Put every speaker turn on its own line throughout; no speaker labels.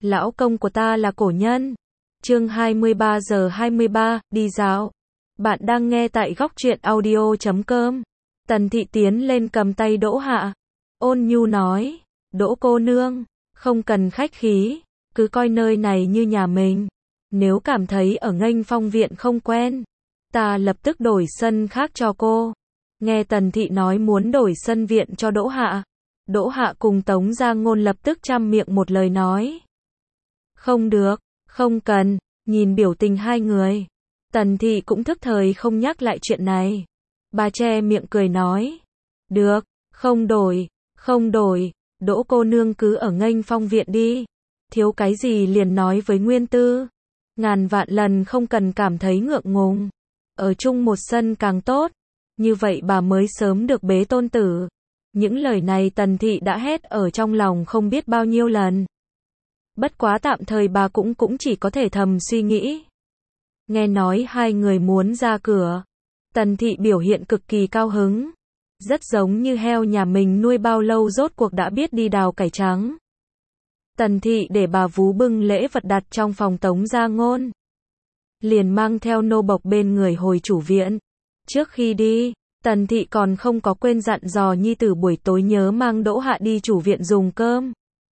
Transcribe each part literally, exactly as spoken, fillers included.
Lão công của ta là cổ nhân. Chương hai mươi ba giờ hai mươi ba, đi dạo. Bạn đang nghe tại góc truyện audio chấm com. Tần Thị tiến lên cầm tay Đỗ Hạ. Ôn nhu nói, Đỗ cô nương, không cần khách khí, cứ coi nơi này như nhà mình. Nếu cảm thấy ở Nghênh Phong viện không quen, ta lập tức đổi sân khác cho cô. Nghe Tần Thị nói muốn đổi sân viện cho Đỗ Hạ, Đỗ Hạ cùng Tống Gia Ngôn lập tức trăm miệng một lời nói. Không được, không cần, nhìn biểu tình hai người. Tần Thị cũng thức thời không nhắc lại chuyện này. Bà che miệng cười nói. Được, không đổi, không đổi, Đỗ cô nương cứ ở Nghênh Phong viện đi. Thiếu cái gì liền nói với Nguyên Tư. Ngàn vạn lần không cần cảm thấy ngượng ngùng. Ở chung một sân càng tốt. Như vậy bà mới sớm được bế tôn tử. Những lời này Tần Thị đã hét ở trong lòng không biết bao nhiêu lần. Bất quá tạm thời bà cũng cũng chỉ có thể thầm suy nghĩ. Nghe nói hai người muốn ra cửa. Tần Thị biểu hiện cực kỳ cao hứng. Rất giống như heo nhà mình nuôi bao lâu rốt cuộc đã biết đi đào cải trắng. Tần Thị để bà vú bưng lễ vật đặt trong phòng Tống Gia Ngôn. Liền mang theo nô bộc bên người hồi chủ viện. Trước khi đi, Tần Thị còn không có quên dặn dò nhi tử buổi tối nhớ mang Đỗ Hạ đi chủ viện dùng cơm.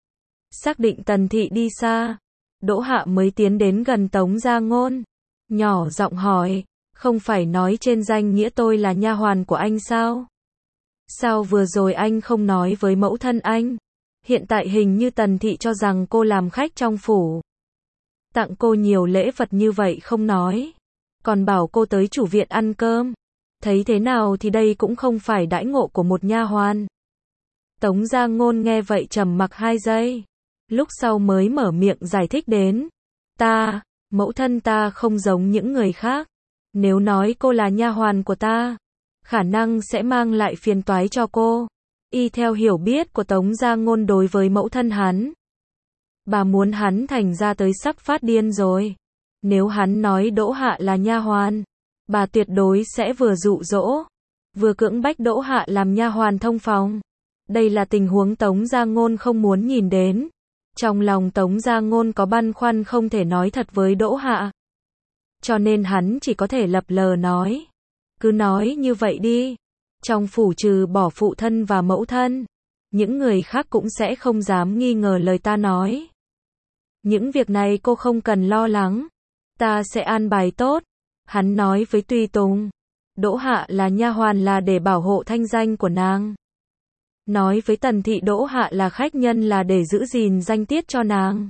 Xác định Tần Thị đi xa, Đỗ Hạ mới tiến đến gần Tống Gia Ngôn. Nhỏ giọng hỏi, không phải nói trên danh nghĩa tôi là nha hoàn của anh sao? Sao vừa rồi anh không nói với mẫu thân anh? Hiện tại hình như Tần Thị cho rằng cô làm khách trong phủ. Tặng cô nhiều lễ vật như vậy không nói. Còn bảo cô tới chủ viện ăn cơm. Thấy thế nào thì đây cũng không phải đãi ngộ của một nha hoàn. Tống Gia Ngôn nghe vậy trầm mặc hai giây. Lúc sau mới mở miệng giải thích đến. Ta, mẫu thân ta không giống những người khác. Nếu nói cô là nha hoàn của ta, khả năng sẽ mang lại phiền toái cho cô. Y theo hiểu biết của Tống Gia Ngôn đối với mẫu thân hắn. Bà muốn hắn thành ra tới sắp phát điên rồi. Nếu hắn nói Đỗ Hạ là nha hoàn, bà tuyệt đối sẽ vừa dụ dỗ, vừa cưỡng bách Đỗ Hạ làm nha hoàn thông phòng. Đây là tình huống Tống Gia Ngôn không muốn nhìn đến. Trong lòng Tống Gia Ngôn có băn khoăn không thể nói thật với Đỗ Hạ. Cho nên hắn chỉ có thể lập lờ nói. Cứ nói như vậy đi. Trong phủ trừ bỏ phụ thân và mẫu thân, những người khác cũng sẽ không dám nghi ngờ lời ta nói. Những việc này cô không cần lo lắng. Ta sẽ an bài tốt. Hắn nói với tùy tùng. Đỗ Hạ là nha hoàn là để bảo hộ thanh danh của nàng. Nói với Tần Thị Đỗ Hạ là khách nhân là để giữ gìn danh tiết cho nàng.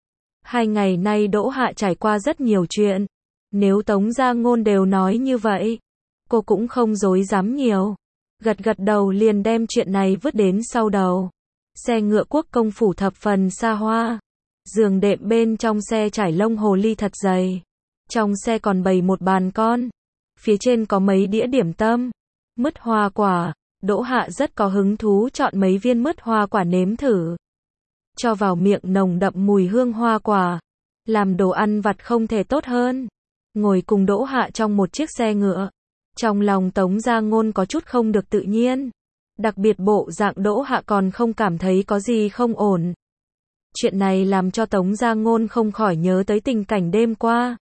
Hai ngày nay Đỗ Hạ trải qua rất nhiều chuyện. Nếu Tống Gia Ngôn đều nói như vậy, cô cũng không dối dám nhiều. Gật gật đầu liền đem chuyện này vứt đến sau đầu. Xe ngựa quốc công phủ thập phần xa hoa. Giường đệm bên trong xe trải lông hồ ly thật dày. Trong xe còn bày một bàn con. Phía trên có mấy đĩa điểm tâm. Mứt hoa quả. Đỗ Hạ rất có hứng thú chọn mấy viên mứt hoa quả nếm thử. Cho vào miệng nồng đậm mùi hương hoa quả. Làm đồ ăn vặt không thể tốt hơn. Ngồi cùng Đỗ Hạ trong một chiếc xe ngựa. Trong lòng Tống Gia Ngôn có chút không được tự nhiên. Đặc biệt bộ dạng Đỗ Hạ còn không cảm thấy có gì không ổn. Chuyện này làm cho Tống Gia Ngôn không khỏi nhớ tới tình cảnh đêm qua.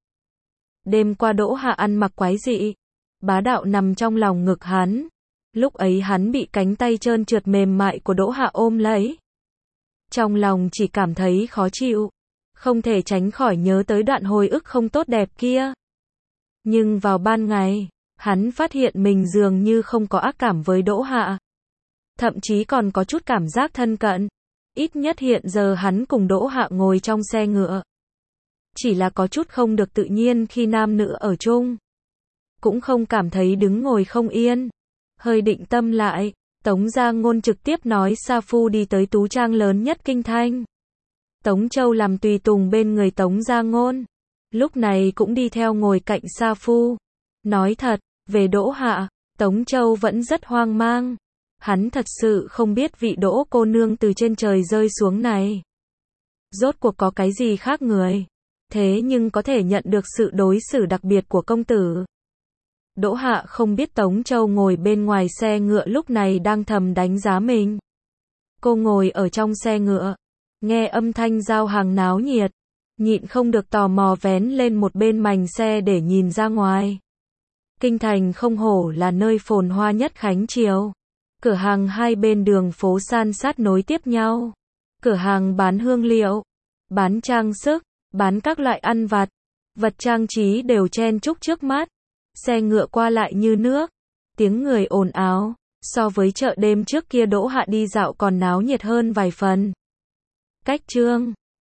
Đêm qua Đỗ Hạ ăn mặc quái dị. Bá đạo nằm trong lòng ngực hắn. Lúc ấy hắn bị cánh tay trơn trượt mềm mại của Đỗ Hạ ôm lấy. Trong lòng chỉ cảm thấy khó chịu. Không thể tránh khỏi nhớ tới đoạn hồi ức không tốt đẹp kia. Nhưng vào ban ngày, hắn phát hiện mình dường như không có ác cảm với Đỗ Hạ. Thậm chí còn có chút cảm giác thân cận. Ít nhất hiện giờ hắn cùng Đỗ Hạ ngồi trong xe ngựa. Chỉ là có chút không được tự nhiên khi nam nữ ở chung. Cũng không cảm thấy đứng ngồi không yên. Hơi định tâm lại, Tống Gia Ngôn trực tiếp nói Sa Phu đi tới tú trang lớn nhất kinh thành. Tống Châu làm tùy tùng bên người Tống Gia Ngôn. Lúc này cũng đi theo ngồi cạnh Sa Phu. Nói thật, về Đỗ Hạ, Tống Châu vẫn rất hoang mang. Hắn thật sự không biết vị Đỗ cô nương từ trên trời rơi xuống này. Rốt cuộc có cái gì khác người. Thế nhưng có thể nhận được sự đối xử đặc biệt của công tử. Đỗ Hạ không biết Tống Châu ngồi bên ngoài xe ngựa lúc này đang thầm đánh giá mình. Cô ngồi ở trong xe ngựa. nghe âm thanh giao hàng náo nhiệt, nhịn không được tò mò vén lên một bên mành xe để nhìn ra ngoài. Kinh thành không hổ là nơi phồn hoa nhất Khánh Triều. Cửa hàng hai bên đường phố san sát nối tiếp nhau. Cửa hàng bán hương liệu, bán trang sức, bán các loại ăn vặt, vật trang trí đều chen chúc trước mắt. Xe ngựa qua lại như nước, tiếng người ồn ào, so với chợ đêm trước kia Đỗ Hạ đi dạo còn náo nhiệt hơn vài phần. Cách Trương